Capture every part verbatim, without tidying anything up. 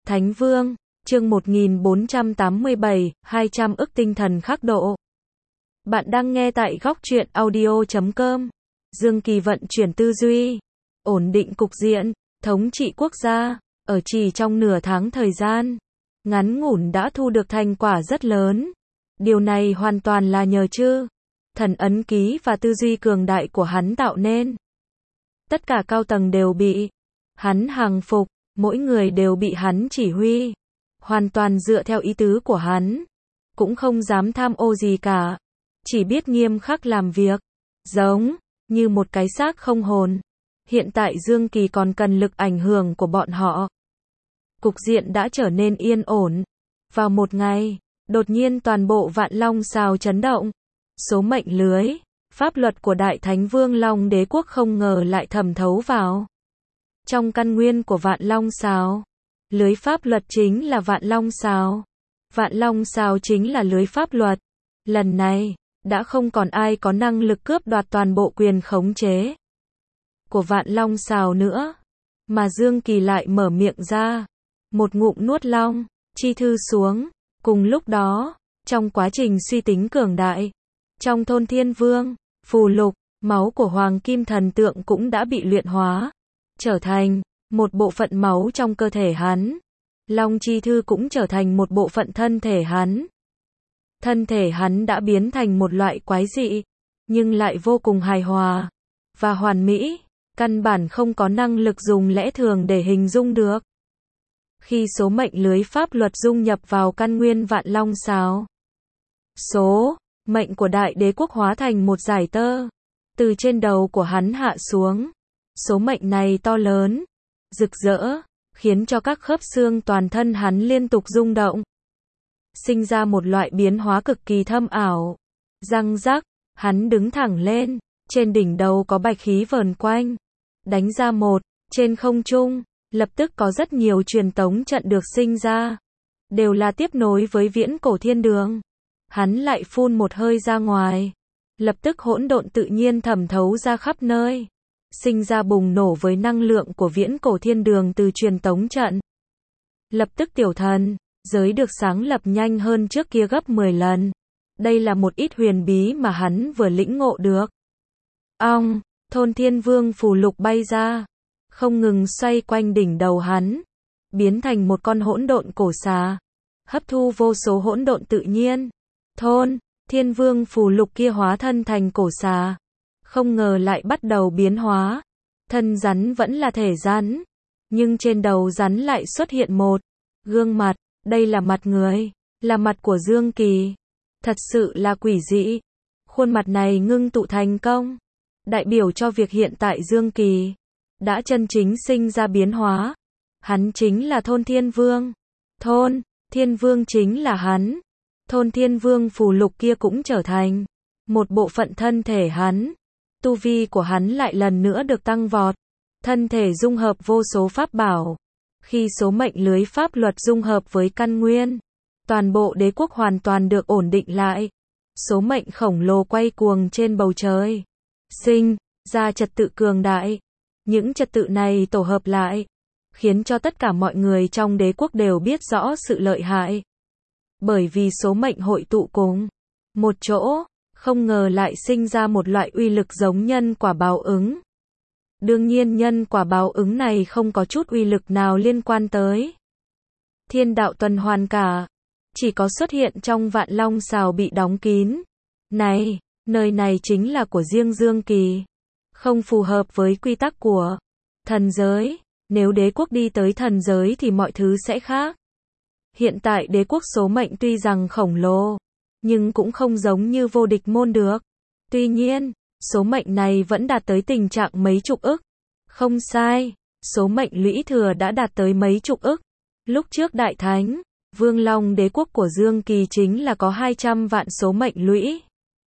Thánh Vương, chương một nghìn bốn trăm tám mươi bảy, hai trăm ức tinh thần khắc độ. Bạn đang nghe tại góc truyện audio chấm com. Dương Kỳ vận chuyển tư duy, ổn định cục diện, thống trị quốc gia, ở chỉ trong nửa tháng thời gian, ngắn ngủn đã thu được thành quả rất lớn. Điều này hoàn toàn là nhờ chư thần ấn ký và tư duy cường đại của hắn tạo nên. Tất cả cao tầng đều bị hắn hàng phục, mỗi người đều bị hắn chỉ huy, hoàn toàn dựa theo ý tứ của hắn, cũng không dám tham ô gì cả, chỉ biết nghiêm khắc làm việc, giống như một cái xác không hồn. Hiện tại Dương Kỳ còn cần lực ảnh hưởng của bọn họ. Cục diện đã trở nên yên ổn. Vào một ngày, đột nhiên toàn bộ Vạn Long Sào chấn động. Số mệnh lưới, pháp luật của Đại Thánh Vương Long Đế Quốc không ngờ lại thẩm thấu vào trong căn nguyên của Vạn Long Sào. Lưới pháp luật chính là Vạn Long Sào. Vạn Long Sào chính là lưới pháp luật. Lần này, đã không còn ai có năng lực cướp đoạt toàn bộ quyền khống chế của Vạn Long Sào nữa, mà Dương Kỳ lại mở miệng ra, một ngụm nuốt long chi thư xuống. Cùng lúc đó, trong quá trình suy tính cường đại, trong thôn Thiên Vương, phù lục, máu của Hoàng Kim Thần Tượng cũng đã bị luyện hóa, trở thành một bộ phận máu trong cơ thể hắn. Long chi thư cũng trở thành một bộ phận thân thể hắn. Thân thể hắn đã biến thành một loại quái dị, nhưng lại vô cùng hài hòa và hoàn mỹ, căn bản không có năng lực dùng lẽ thường để hình dung được. Khi số mệnh lưới pháp luật dung nhập vào căn nguyên Vạn Long Sào, số mệnh của Đại Đế Quốc hóa thành một dải tơ, từ trên đầu của hắn hạ xuống. Số mệnh này to lớn, rực rỡ, khiến cho các khớp xương toàn thân hắn liên tục rung động, sinh ra một loại biến hóa cực kỳ thâm ảo. Răng rắc, hắn đứng thẳng lên, trên đỉnh đầu có bạch khí vờn quanh, đánh ra một, trên không trung, lập tức có rất nhiều truyền tống trận được sinh ra, đều là tiếp nối với viễn cổ thiên đường. Hắn lại phun một hơi ra ngoài, lập tức hỗn độn tự nhiên thẩm thấu ra khắp nơi, sinh ra bùng nổ với năng lượng của viễn cổ thiên đường từ truyền tống trận. Lập tức tiểu thần giới được sáng lập nhanh hơn trước kia gấp mười lần. Đây là một ít huyền bí mà hắn vừa lĩnh ngộ được. Ong, thôn Thiên Vương phù lục bay ra, không ngừng xoay quanh đỉnh đầu hắn, biến thành một con hỗn độn cổ xà, hấp thu vô số hỗn độn tự nhiên. Thôn Thiên Vương phù lục kia hóa thân thành cổ xà, không ngờ lại bắt đầu biến hóa. Thân rắn vẫn là thể rắn, nhưng trên đầu rắn lại xuất hiện một gương mặt. Đây là mặt người, là mặt của Dương Kỳ. Thật sự là quỷ dị. Khuôn mặt này ngưng tụ thành công, đại biểu cho việc hiện tại Dương Kỳ đã chân chính sinh ra biến hóa. Hắn chính là thôn Thiên Vương. Thôn Thiên Vương chính là hắn. Thôn Thiên Vương phù lục kia cũng trở thành một bộ phận thân thể hắn. Tu vi của hắn lại lần nữa được tăng vọt. Thân thể dung hợp vô số pháp bảo. Khi số mệnh lưới pháp luật dung hợp với căn nguyên, toàn bộ đế quốc hoàn toàn được ổn định lại. Số mệnh khổng lồ quay cuồng trên bầu trời, sinh ra trật tự cường đại. Những trật tự này tổ hợp lại, khiến cho tất cả mọi người trong đế quốc đều biết rõ sự lợi hại. Bởi vì số mệnh hội tụ cùng một chỗ, không ngờ lại sinh ra một loại uy lực giống nhân quả báo ứng. Đương nhiên nhân quả báo ứng này không có chút uy lực nào liên quan tới thiên đạo tuần hoàn cả, chỉ có xuất hiện trong Vạn Long Sào bị đóng kín. Này, nơi này chính là của riêng Dương Kỳ, không phù hợp với quy tắc của thần giới. Nếu đế quốc đi tới thần giới thì mọi thứ sẽ khác. Hiện tại đế quốc số mệnh tuy rằng khổng lồ, nhưng cũng không giống như vô địch môn được. Tuy nhiên, số mệnh này vẫn đạt tới tình trạng mấy chục ức. Không sai, số mệnh lũy thừa đã đạt tới mấy chục ức. Lúc trước Đại Thánh Vương Long Đế Quốc của Dương Kỳ chính là có hai trăm vạn số mệnh lũy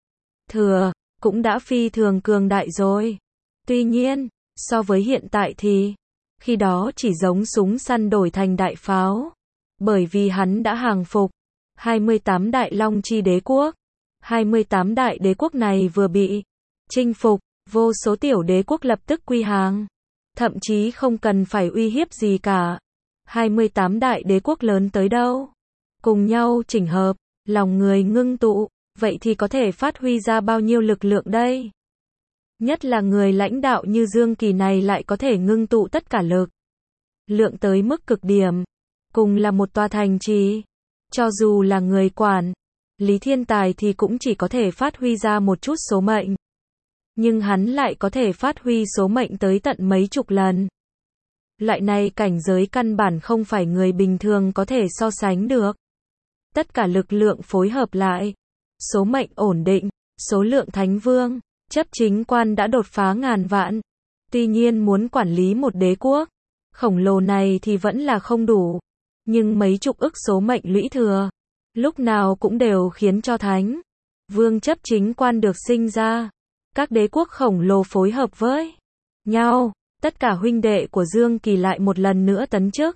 thừa, cũng đã phi thường cường đại rồi. Tuy nhiên, so với hiện tại thì, khi đó chỉ giống súng săn đổi thành đại pháo. Bởi vì hắn đã hàng phục hai mươi tám đại long chi đế quốc. hai mươi tám đại đế quốc này vừa bị chinh phục, vô số tiểu đế quốc lập tức quy hàng. Thậm chí không cần phải uy hiếp gì cả. hai mươi tám đại đế quốc lớn tới đâu. Cùng nhau chỉnh hợp, lòng người ngưng tụ, vậy thì có thể phát huy ra bao nhiêu lực lượng đây? Nhất là người lãnh đạo như Dương Kỳ này lại có thể ngưng tụ tất cả lực lượng tới mức cực điểm. Cùng là một tòa thành trì, cho dù là người quản lý thiên tài thì cũng chỉ có thể phát huy ra một chút số mệnh. Nhưng hắn lại có thể phát huy số mệnh tới tận mấy chục lần. Loại này cảnh giới căn bản không phải người bình thường có thể so sánh được. Tất cả lực lượng phối hợp lại, số mệnh ổn định, số lượng thánh vương, chấp chính quan đã đột phá ngàn vạn. Tuy nhiên muốn quản lý một đế quốc khổng lồ này thì vẫn là không đủ. Nhưng mấy chục ức số mệnh lũy thừa, lúc nào cũng đều khiến cho thánh vương chấp chính quan được sinh ra. Các đế quốc khổng lồ phối hợp với nhau, tất cả huynh đệ của Dương Kỳ lại một lần nữa tấn chức.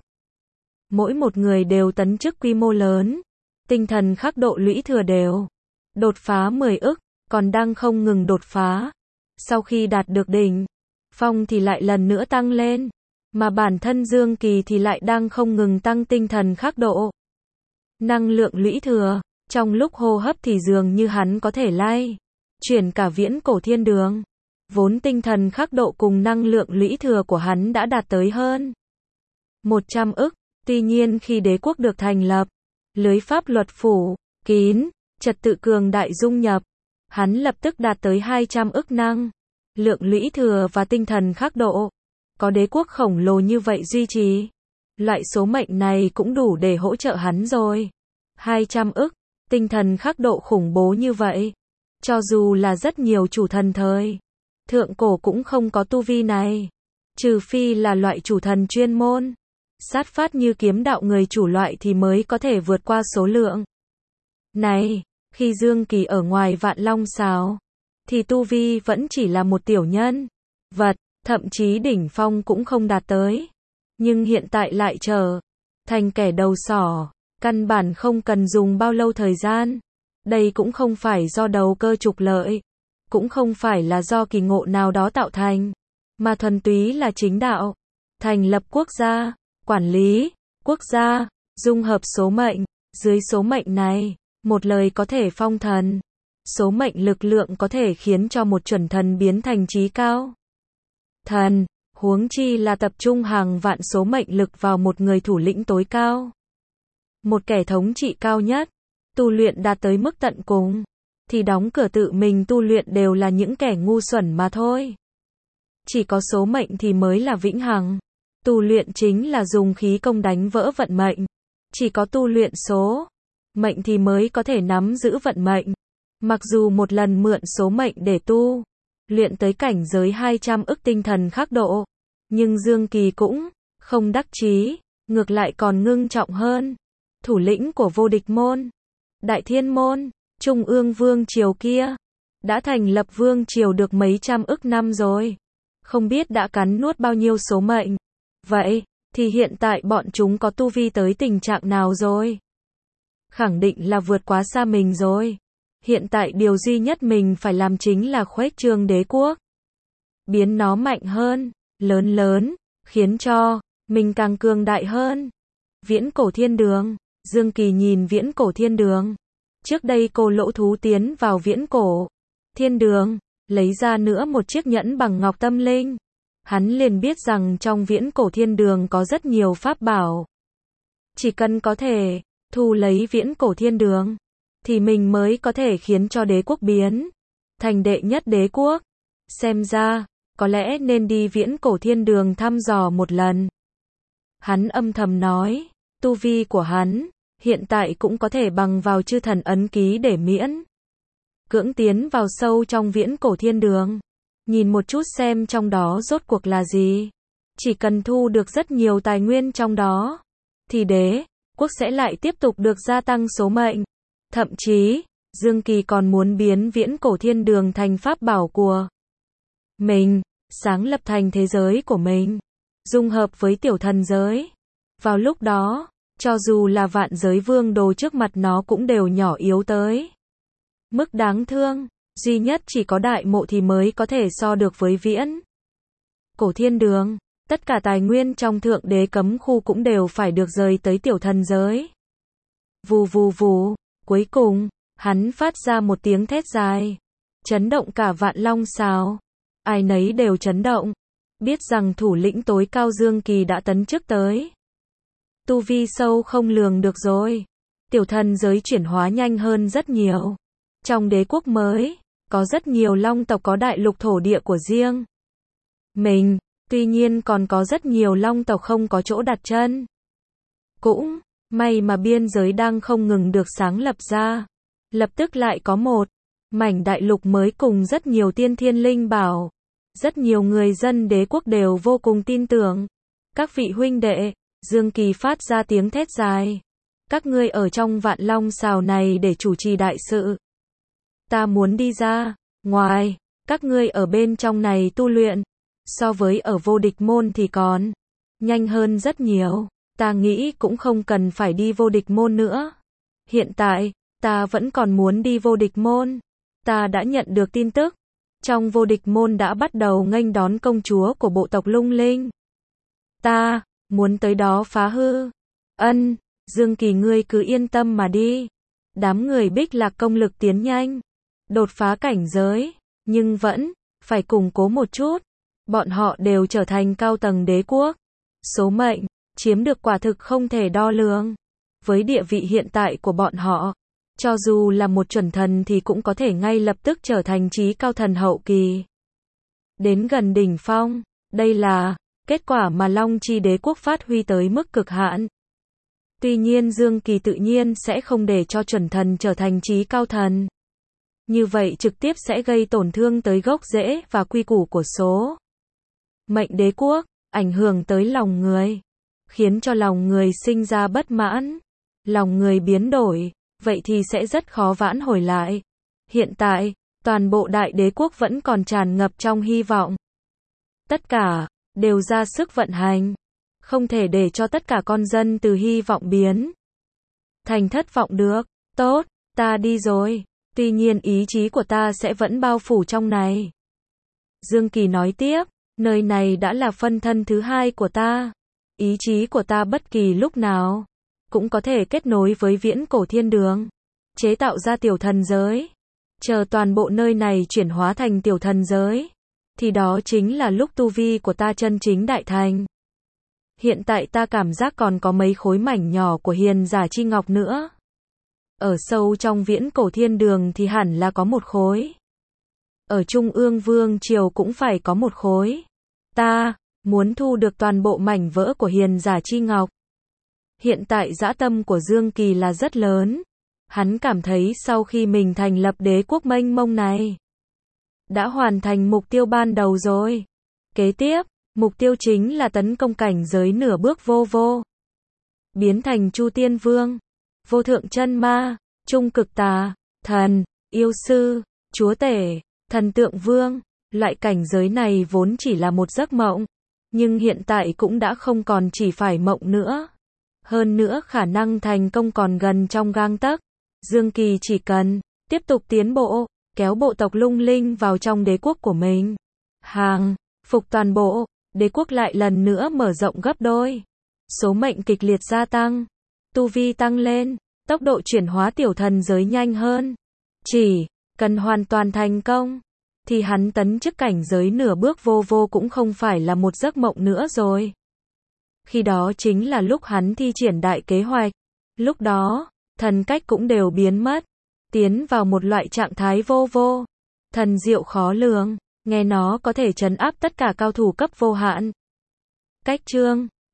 Mỗi một người đều tấn chức quy mô lớn, tinh thần khắc độ lũy thừa đều đột phá mười ức, còn đang không ngừng đột phá. Sau khi đạt được đỉnh phong thì lại lần nữa tăng lên, mà bản thân Dương Kỳ thì lại đang không ngừng tăng tinh thần khắc độ. Năng lượng lũy thừa, trong lúc hô hấp thì dường như hắn có thể lay chuyển cả viễn cổ thiên đường. Vốn tinh thần khắc độ cùng năng lượng lũy thừa của hắn đã đạt tới hơn một trăm ức. Tuy nhiên khi đế quốc được thành lập, lưới pháp luật phủ kín, trật tự cường đại dung nhập, hắn lập tức đạt tới hai trăm ức năng lượng lũy thừa và tinh thần khắc độ. Có đế quốc khổng lồ như vậy duy trì, loại số mệnh này cũng đủ để hỗ trợ hắn rồi. hai trăm ức, tinh thần khắc độ khủng bố như vậy, cho dù là rất nhiều chủ thần thời thượng cổ cũng không có tu vi này, trừ phi là loại chủ thần chuyên môn sát phát như kiếm đạo người chủ loại thì mới có thể vượt qua số lượng này. Khi Dương Kỳ ở ngoài Vạn Long Sào thì tu vi vẫn chỉ là một tiểu nhân vật, thậm chí đỉnh phong cũng không đạt tới. Nhưng hiện tại lại trở thành kẻ đầu sỏ, căn bản không cần dùng bao lâu thời gian. Đây cũng không phải do đầu cơ trục lợi, cũng không phải là do kỳ ngộ nào đó tạo thành, mà thuần túy là chính đạo. Thành lập quốc gia, quản lý quốc gia, dung hợp số mệnh, dưới số mệnh này, một lời có thể phong thần. Số mệnh lực lượng có thể khiến cho một chuẩn thần biến thành chí cao thần, huống chi là tập trung hàng vạn số mệnh lực vào một người thủ lĩnh tối cao. Một kẻ thống trị cao nhất, tu luyện đạt tới mức tận cùng, thì đóng cửa tự mình tu luyện đều là những kẻ ngu xuẩn mà thôi. Chỉ có số mệnh thì mới là vĩnh hằng. Tu luyện chính là dùng khí công đánh vỡ vận mệnh. Chỉ có tu luyện số mệnh thì mới có thể nắm giữ vận mệnh. Mặc dù một lần mượn số mệnh để tu luyện tới cảnh giới hai trăm ức tinh thần khắc độ, nhưng Dương Kỳ cũng không đắc chí, ngược lại còn ngưng trọng hơn. Thủ lĩnh của vô địch môn, Đại Thiên môn, Trung ương vương triều kia, đã thành lập vương triều được mấy trăm ức năm rồi. Không biết đã cắn nuốt bao nhiêu số mệnh. Vậy, thì hiện tại bọn chúng có tu vi tới tình trạng nào rồi? Khẳng định là vượt quá xa mình rồi. Hiện tại điều duy nhất mình phải làm chính là khuếch trương đế quốc. Biến nó mạnh hơn, lớn lớn, khiến cho mình càng cường đại hơn. Viễn cổ thiên đường, Dương Kỳ nhìn viễn cổ thiên đường. Trước đây cô lỗ thú tiến vào viễn cổ thiên đường, lấy ra nữa một chiếc nhẫn bằng ngọc tâm linh. Hắn liền biết rằng trong viễn cổ thiên đường có rất nhiều pháp bảo. Chỉ cần có thể thu lấy viễn cổ thiên đường, thì mình mới có thể khiến cho đế quốc biến thành đệ nhất đế quốc. Xem ra, có lẽ nên đi viễn cổ thiên đường thăm dò một lần. Hắn âm thầm nói, tu vi của hắn hiện tại cũng có thể bằng vào chư thần ấn ký để miễn cưỡng tiến vào sâu trong viễn cổ thiên đường. Nhìn một chút xem trong đó rốt cuộc là gì. Chỉ cần thu được rất nhiều tài nguyên trong đó, thì đế quốc sẽ lại tiếp tục được gia tăng số mệnh. Thậm chí, Dương Kỳ còn muốn biến viễn cổ thiên đường thành pháp bảo của mình, sáng lập thành thế giới của mình, dung hợp với tiểu thần giới. Vào lúc đó, cho dù là vạn giới vương đồ trước mặt nó cũng đều nhỏ yếu tới mức đáng thương. Duy nhất chỉ có đại mộ thì mới có thể so được với viễn cổ thiên đường. Tất cả tài nguyên trong thượng đế cấm khu cũng đều phải được rời tới tiểu thần giới. Vù vù vù, cuối cùng, hắn phát ra một tiếng thét dài, chấn động cả vạn long xào. Ai nấy đều chấn động, biết rằng thủ lĩnh tối cao Dương Kỳ đã tấn chức tới. Tu vi sâu không lường được rồi. Tiểu thần giới chuyển hóa nhanh hơn rất nhiều. Trong đế quốc mới, có rất nhiều long tộc có đại lục thổ địa của riêng mình, tuy nhiên còn có rất nhiều long tộc không có chỗ đặt chân. Cũng may mà biên giới đang không ngừng được sáng lập ra. Lập tức lại có một mảnh đại lục mới cùng rất nhiều tiên thiên linh bảo. Rất nhiều người dân đế quốc đều vô cùng tin tưởng. Các vị huynh đệ, Dương Kỳ phát ra tiếng thét dài. Các ngươi ở trong vạn long xào này để chủ trì đại sự. Ta muốn đi ra ngoài, các ngươi ở bên trong này tu luyện. So với ở vô địch môn thì còn nhanh hơn rất nhiều. Ta nghĩ cũng không cần phải đi vô địch môn nữa. Hiện tại, ta vẫn còn muốn đi vô địch môn. Ta đã nhận được tin tức. Trong vô địch môn đã bắt đầu nghênh đón công chúa của bộ tộc Lung Linh. Ta muốn tới đó phá hư. Ân, Dương Kỳ ngươi cứ yên tâm mà đi. Đám người Bích Lạc công lực tiến nhanh, đột phá cảnh giới, nhưng vẫn phải củng cố một chút. Bọn họ đều trở thành cao tầng đế quốc. Số mệnh chiếm được quả thực không thể đo lường. Với địa vị hiện tại của bọn họ, cho dù là một chuẩn thần thì cũng có thể ngay lập tức trở thành chí cao thần hậu kỳ. Đến gần đỉnh phong, đây là kết quả mà Long Chi đế quốc phát huy tới mức cực hạn. Tuy nhiên Dương Kỳ tự nhiên sẽ không để cho chuẩn thần trở thành chí cao thần. Như vậy trực tiếp sẽ gây tổn thương tới gốc rễ và quy củ của số mệnh đế quốc, ảnh hưởng tới lòng người, khiến cho lòng người sinh ra bất mãn. Lòng người biến đổi, vậy thì sẽ rất khó vãn hồi lại. Hiện tại, toàn bộ đại đế quốc vẫn còn tràn ngập trong hy vọng. Tất cả đều ra sức vận hành, không thể để cho tất cả con dân từ hy vọng biến thành thất vọng được. Tốt, ta đi rồi, tuy nhiên ý chí của ta sẽ vẫn bao phủ trong này. Dương Kỳ nói tiếp, nơi này đã là phân thân thứ hai của ta. Ý chí của ta bất kỳ lúc nào cũng có thể kết nối với viễn cổ thiên đường, chế tạo ra tiểu thần giới. Chờ toàn bộ nơi này chuyển hóa thành tiểu thần giới, thì đó chính là lúc tu vi của ta chân chính đại thành. Hiện tại ta cảm giác còn có mấy khối mảnh nhỏ của hiền giả chi ngọc nữa. Ở sâu trong viễn cổ thiên đường thì hẳn là có một khối. Ở Trung ương Vương Triều cũng phải có một khối. Ta muốn thu được toàn bộ mảnh vỡ của hiền giả chi ngọc. Hiện tại dã tâm của Dương Kỳ là rất lớn. Hắn cảm thấy sau khi mình thành lập đế quốc mênh mông này, đã hoàn thành mục tiêu ban đầu rồi. Kế tiếp, mục tiêu chính là tấn công cảnh giới nửa bước vô vô. Biến thành Chu Tiên Vương, vô thượng chân ma, trung cực tà, thần, yêu sư, chúa tể, thần tượng vương. Loại cảnh giới này vốn chỉ là một giấc mộng, nhưng hiện tại cũng đã không còn chỉ phải mộng nữa. Hơn nữa khả năng thành công còn gần trong gang tấc. Dương Kỳ chỉ cần tiếp tục tiến bộ, kéo bộ tộc Lung Linh vào trong đế quốc của mình. Hàng phục toàn bộ, đế quốc lại lần nữa mở rộng gấp đôi. Số mệnh kịch liệt gia tăng, tu vi tăng lên, tốc độ chuyển hóa tiểu thần giới nhanh hơn. Chỉ cần hoàn toàn thành công, thì hắn tấn chức cảnh giới nửa bước vô vô cũng không phải là một giấc mộng nữa rồi. Khi đó chính là lúc hắn thi triển đại kế hoạch. Lúc đó, thần cách cũng đều biến mất, tiến vào một loại trạng thái vô vô. Thần diệu khó lường, nghe nó có thể trấn áp tất cả cao thủ cấp vô hạn. Cách chương